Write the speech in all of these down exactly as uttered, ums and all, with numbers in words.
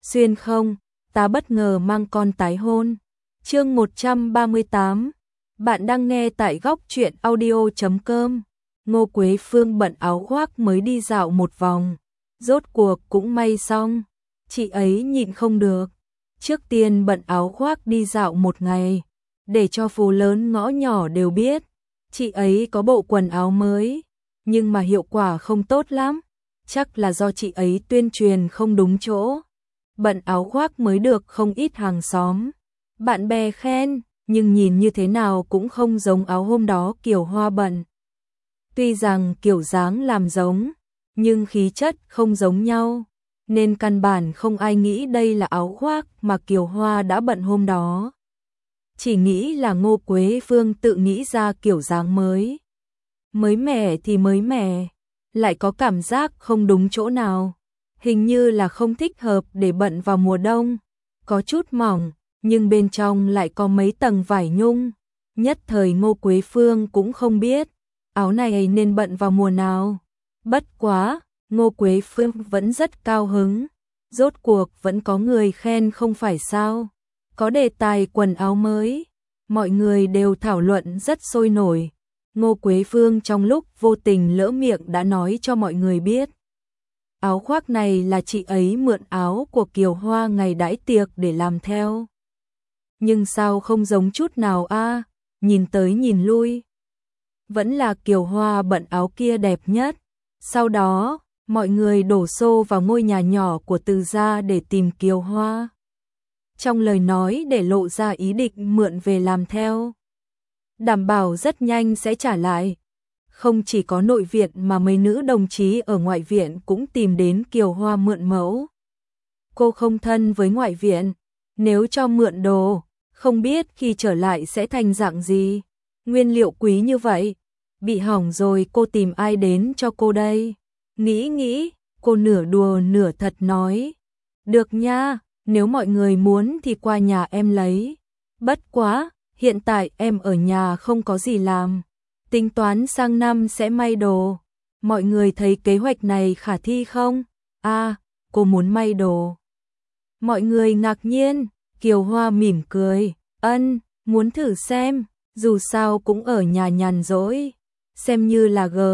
xuyên không, ta bất ngờ mang con tái hôn. Chương một trăm ba mươi tám. Bạn đang nghe tại góc truyện audio chấm com. Ngô Quế Phương bận áo khoác mới đi dạo một vòng, rốt cuộc cũng may xong. Chị ấy nhịn không được, trước tiên bận áo khoác đi dạo một ngày, để cho phố lớn ngõ nhỏ đều biết chị ấy có bộ quần áo mới, nhưng mà hiệu quả không tốt lắm, chắc là do chị ấy tuyên truyền không đúng chỗ. Bận áo khoác mới được không ít hàng xóm, bạn bè khen, nhưng nhìn như thế nào cũng không giống áo hôm đó Kiều Hoa bận. Tuy rằng kiểu dáng làm giống, nhưng khí chất không giống nhau, nên căn bản không ai nghĩ đây là áo khoác mà Kiều Hoa đã bận hôm đó. Chỉ nghĩ là Ngô Quế Phương tự nghĩ ra kiểu dáng mới. Mới mẻ thì mới mẻ, lại có cảm giác không đúng chỗ nào. Hình như là không thích hợp để bận vào mùa đông, có chút mỏng, nhưng bên trong lại có mấy tầng vải nhung. Nhất thời Ngô Quế Phương cũng không biết áo này nên bận vào mùa nào. Bất quá, Ngô Quế Phương vẫn rất cao hứng, rốt cuộc vẫn có người khen không phải sao. Có đề tài quần áo mới, mọi người đều thảo luận rất sôi nổi. Ngô Quế Phương trong lúc vô tình lỡ miệng đã nói cho mọi người biết. Áo khoác này là chị ấy mượn áo của Kiều Hoa ngày đãi tiệc để làm theo. Nhưng sao không giống chút nào a? Nhìn tới nhìn lui, vẫn là Kiều Hoa bận áo kia đẹp nhất. Sau đó, mọi người đổ xô vào ngôi nhà nhỏ của Từ gia để tìm Kiều Hoa. Trong lời nói để lộ ra ý định mượn về làm theo, đảm bảo rất nhanh sẽ trả lại. Không chỉ có nội viện mà mấy nữ đồng chí ở ngoại viện cũng tìm đến Kiều Hoa mượn mẫu. Cô không thân với ngoại viện, nếu cho mượn đồ, không biết khi trở lại sẽ thành dạng gì. Nguyên liệu quý như vậy, bị hỏng rồi cô tìm ai đến cho cô đây? Nghĩ nghĩ, cô nửa đùa nửa thật nói. Được nha, nếu mọi người muốn thì qua nhà em lấy. Bất quá, hiện tại em ở nhà không có gì làm. Tính toán sang năm sẽ may đồ. Mọi người thấy kế hoạch này khả thi không? À, cô muốn may đồ. Mọi người ngạc nhiên, Kiều Hoa mỉm cười. Ân, muốn thử xem, dù sao cũng ở nhà nhàn rỗi. Xem như là G,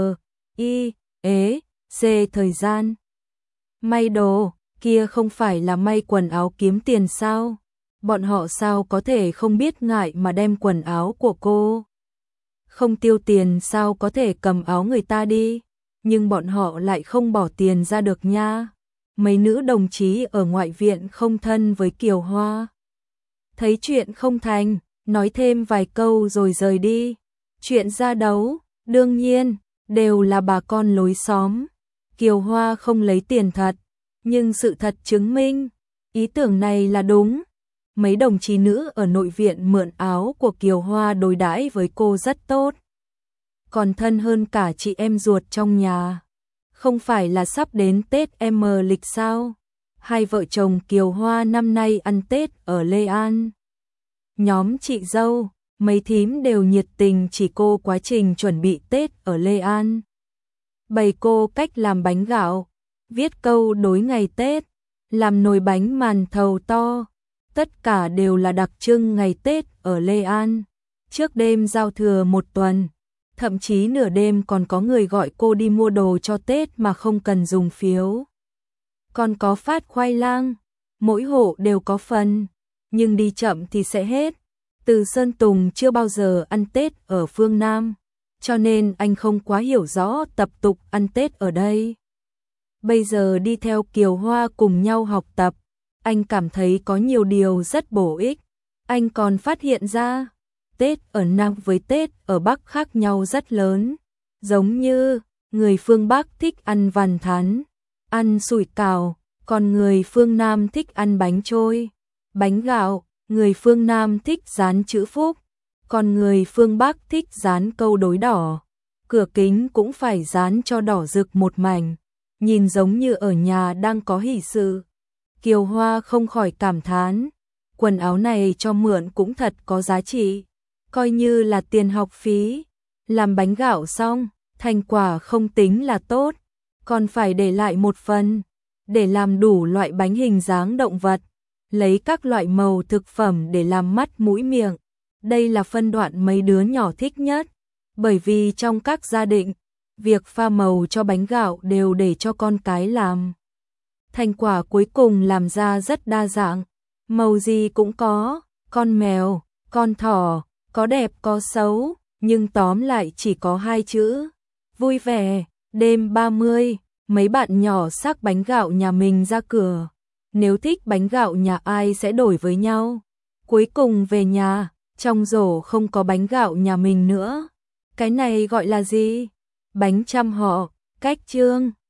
I, ế, C thời gian. May đồ, kia không phải là may quần áo kiếm tiền sao? Bọn họ sao có thể không biết ngại mà đem quần áo của cô? Không tiêu tiền sao có thể cầm áo người ta đi? Nhưng bọn họ lại không bỏ tiền ra được nha. Mấy nữ đồng chí ở ngoại viện không thân với Kiều Hoa, thấy chuyện không thành, nói thêm vài câu rồi rời đi. Chuyện ra đấu, đương nhiên, đều là bà con lối xóm. Kiều Hoa không lấy tiền thật, nhưng sự thật chứng minh, ý tưởng này là đúng. Mấy đồng chí nữ ở nội viện mượn áo của Kiều Hoa đối đãi với cô rất tốt. Còn thân hơn cả chị em ruột trong nhà. Không phải là sắp đến Tết em lịch sao? Hai vợ chồng Kiều Hoa năm nay ăn Tết ở Lê An. Nhóm chị dâu, mấy thím đều nhiệt tình chỉ cô quá trình chuẩn bị Tết ở Lê An. Bày cô cách làm bánh gạo, viết câu đối ngày Tết, làm nồi bánh màn thầu to. Tất cả đều là đặc trưng ngày Tết ở Lê An. Trước đêm giao thừa một tuần, thậm chí nửa đêm còn có người gọi cô đi mua đồ cho Tết mà không cần dùng phiếu. Còn có phát khoai lang, mỗi hộ đều có phần, nhưng đi chậm thì sẽ hết. Từ Sơn Tùng chưa bao giờ ăn Tết ở phương Nam, cho nên anh không quá hiểu rõ tập tục ăn Tết ở đây. Bây giờ đi theo Kiều Hoa cùng nhau học tập, anh cảm thấy có nhiều điều rất bổ ích. Anh còn phát hiện ra, Tết ở Nam với Tết ở Bắc khác nhau rất lớn. Giống như, người phương Bắc thích ăn vằn thắn, ăn sủi cảo, còn người phương Nam thích ăn bánh trôi, bánh gạo. Người phương Nam thích dán chữ phúc, còn người phương Bắc thích dán câu đối đỏ. Cửa kính cũng phải dán cho đỏ rực một mảnh, nhìn giống như ở nhà đang có hỷ sự. Kiều Hoa không khỏi cảm thán, quần áo này cho mượn cũng thật có giá trị, coi như là tiền học phí. Làm bánh gạo xong, thành quả không tính là tốt, còn phải để lại một phần, để làm đủ loại bánh hình dáng động vật, lấy các loại màu thực phẩm để làm mắt mũi miệng. Đây là phân đoạn mấy đứa nhỏ thích nhất, bởi vì trong các gia đình, việc pha màu cho bánh gạo đều để cho con cái làm. Thành quả cuối cùng làm ra rất đa dạng, màu gì cũng có, con mèo, con thỏ, có đẹp có xấu, nhưng tóm lại chỉ có hai chữ, vui vẻ. Đêm ba mươi, mấy bạn nhỏ xách bánh gạo nhà mình ra cửa. Nếu thích bánh gạo nhà ai sẽ đổi với nhau. Cuối cùng về nhà, trong rổ không có bánh gạo nhà mình nữa. Cái này gọi là gì? Bánh trăm họ, cách trương.